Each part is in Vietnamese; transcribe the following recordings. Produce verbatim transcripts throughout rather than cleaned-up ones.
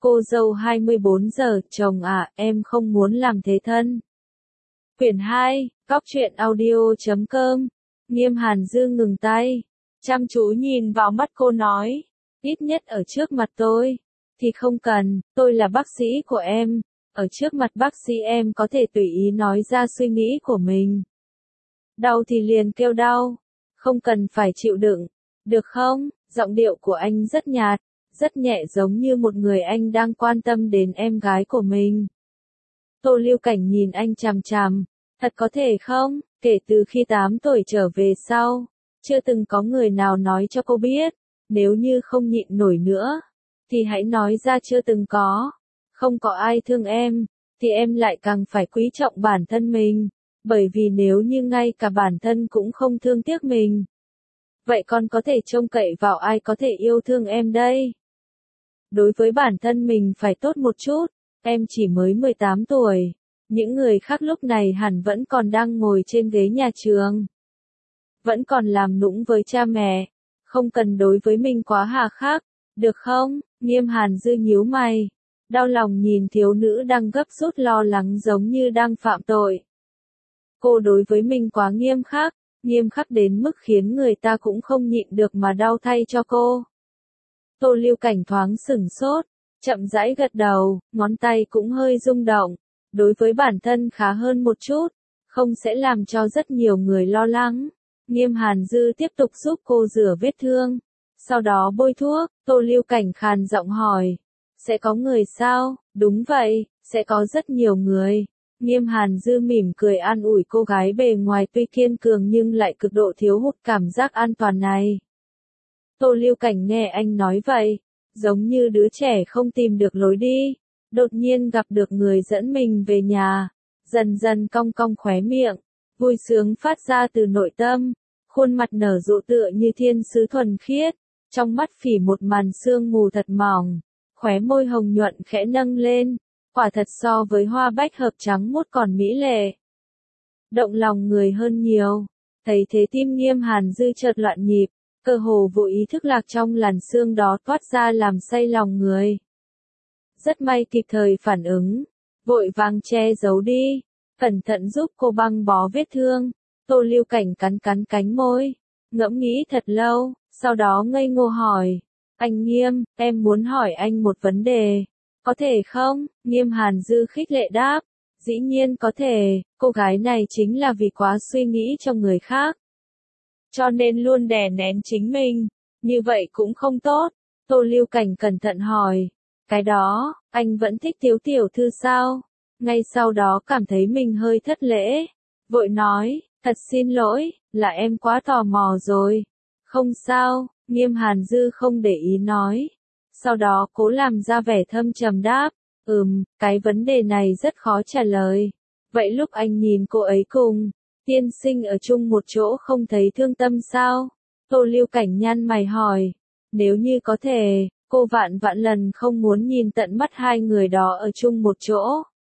Cô dâu hai mươi bốn giờ, chồng à, em không muốn làm thế thân. Quyển hai, Cóc truyện audio chấm com. Nghiêm Hàn Dư ngừng tay, chăm chú nhìn vào mắt cô nói, ít nhất ở trước mặt tôi, thì không cần, tôi là bác sĩ của em, ở trước mặt bác sĩ em có thể tùy ý nói ra suy nghĩ của mình. Đau thì liền kêu đau, không cần phải chịu đựng, được không? Giọng điệu của anh rất nhạt, rất nhẹ giống như một người anh đang quan tâm đến em gái của mình. Tô Lưu Cảnh nhìn anh chằm chằm, thật có thể không? Kể từ khi tám tuổi trở về sau, chưa từng có người nào nói cho cô biết, nếu như không nhịn nổi nữa, thì hãy nói ra chưa từng có. Không có ai thương em, thì em lại càng phải quý trọng bản thân mình, bởi vì nếu như ngay cả bản thân cũng không thương tiếc mình, vậy con có thể trông cậy vào ai có thể yêu thương em đây? Đối với bản thân mình phải tốt một chút, em chỉ mới mười tám tuổi. Những người khác lúc này hẳn vẫn còn đang ngồi trên ghế nhà trường. Vẫn còn làm nũng với cha mẹ. Không cần đối với mình quá hà khắc, được không? Nghiêm Hàn Dư nhíu mày. Đau lòng nhìn thiếu nữ đang gấp rút lo lắng giống như đang phạm tội. Cô đối với mình quá nghiêm khắc, nghiêm khắc đến mức khiến người ta cũng không nhịn được mà đau thay cho cô. Tô Lưu Cảnh thoáng sửng sốt, chậm rãi gật đầu, ngón tay cũng hơi rung động. Đối với bản thân khá hơn một chút, không sẽ làm cho rất nhiều người lo lắng. Nghiêm Hàn Dư tiếp tục giúp cô rửa vết thương, sau đó bôi thuốc. Tô Lưu Cảnh khàn giọng hỏi, sẽ có người sao? Đúng vậy, sẽ có rất nhiều người. Nghiêm Hàn Dư mỉm cười an ủi cô gái bề ngoài tuy kiên cường nhưng lại cực độ thiếu hụt cảm giác an toàn này. Tô Lưu Cảnh nghe anh nói vậy, giống như đứa trẻ không tìm được lối đi. Đột nhiên gặp được người dẫn mình về nhà, dần dần cong cong khóe miệng, vui sướng phát ra từ nội tâm, khuôn mặt nở rộ tựa như thiên sứ thuần khiết, trong mắt phỉ một màn sương mù thật mỏng, khóe môi hồng nhuận khẽ nâng lên, quả thật so với hoa bách hợp trắng muốt còn mỹ lệ. Động lòng người hơn nhiều, thấy thế tim Nghiêm Hàn Dư chợt loạn nhịp, cơ hồ vô ý thức lạc trong làn sương đó toát ra làm say lòng người. Rất may kịp thời phản ứng, vội vàng che giấu đi, cẩn thận giúp cô băng bó vết thương. Tô Lưu Cảnh cắn cắn cánh môi, ngẫm nghĩ thật lâu, sau đó ngây ngô hỏi, anh Nghiêm, em muốn hỏi anh một vấn đề, có thể không? Nghiêm Hàn Dư khích lệ đáp, dĩ nhiên có thể, cô gái này chính là vì quá suy nghĩ cho người khác, cho nên luôn đè nén chính mình, như vậy cũng không tốt. Tô Lưu Cảnh cẩn thận hỏi, cái đó, anh vẫn thích thiếu tiểu thư sao? Ngay sau đó cảm thấy mình hơi thất lễ, vội nói, thật xin lỗi, là em quá tò mò rồi. Không sao, Nghiêm Hàn Dư không để ý nói. Sau đó cố làm ra vẻ thâm trầm đáp, ừm, cái vấn đề này rất khó trả lời. Vậy lúc anh nhìn cô ấy cùng tiên sinh ở chung một chỗ không thấy thương tâm sao? Tô Lưu Cảnh nhăn mày hỏi, nếu như có thể, cô vạn vạn lần không muốn nhìn tận mắt hai người đó ở chung một chỗ.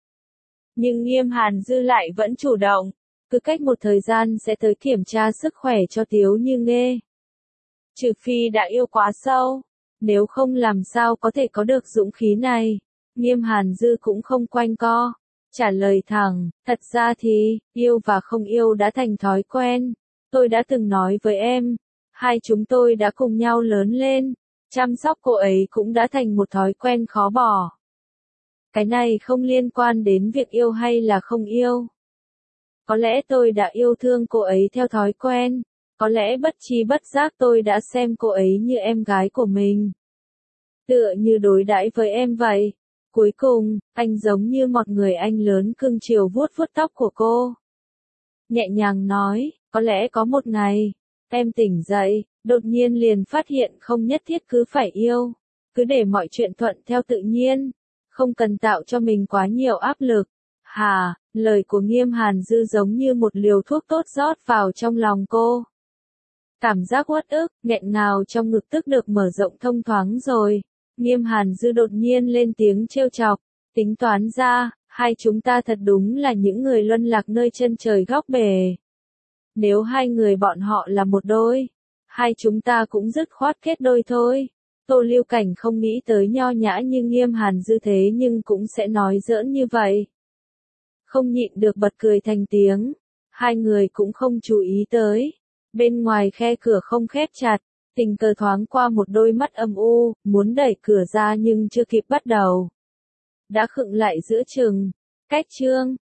Nhưng Nghiêm Hàn Dư lại vẫn chủ động, cứ cách một thời gian sẽ tới kiểm tra sức khỏe cho Tiếu Như Nghê. Trừ phi đã yêu quá sâu, nếu không làm sao có thể có được dũng khí này. Nghiêm Hàn Dư cũng không quanh co, trả lời thẳng, thật ra thì, yêu và không yêu đã thành thói quen. Tôi đã từng nói với em, hai chúng tôi đã cùng nhau lớn lên, chăm sóc cô ấy cũng đã thành một thói quen khó bỏ. Cái này không liên quan đến việc yêu hay là không yêu. Có lẽ tôi đã yêu thương cô ấy theo thói quen, có lẽ bất tri bất giác tôi đã xem cô ấy như em gái của mình. Tựa như đối đãi với em vậy. Cuối cùng, anh giống như một người anh lớn cưng chiều vuốt vuốt tóc của cô. Nhẹ nhàng nói, có lẽ có một ngày, em tỉnh dậy, đột nhiên liền phát hiện không nhất thiết cứ phải yêu, cứ để mọi chuyện thuận theo tự nhiên, không cần tạo cho mình quá nhiều áp lực. Hà, lời của Nghiêm Hàn Dư giống như một liều thuốc tốt rót vào trong lòng cô. Cảm giác uất ức, nghẹn ngào trong ngực tức được mở rộng thông thoáng rồi. Nghiêm Hàn Dư đột nhiên lên tiếng trêu chọc, tính toán ra, hai chúng ta thật đúng là những người luân lạc nơi chân trời góc bể. Nếu hai người bọn họ là một đôi, hai chúng ta cũng dứt khoát kết đôi thôi. Tô Lưu Cảnh không nghĩ tới nho nhã như Nghiêm Hàn Dư thế nhưng cũng sẽ nói giỡn như vậy. Không nhịn được bật cười thành tiếng. Hai người cũng không chú ý tới. Bên ngoài khe cửa không khép chặt, tình cờ thoáng qua một đôi mắt âm u, muốn đẩy cửa ra nhưng chưa kịp bắt đầu. Đã khựng lại giữa chừng. Cách chương.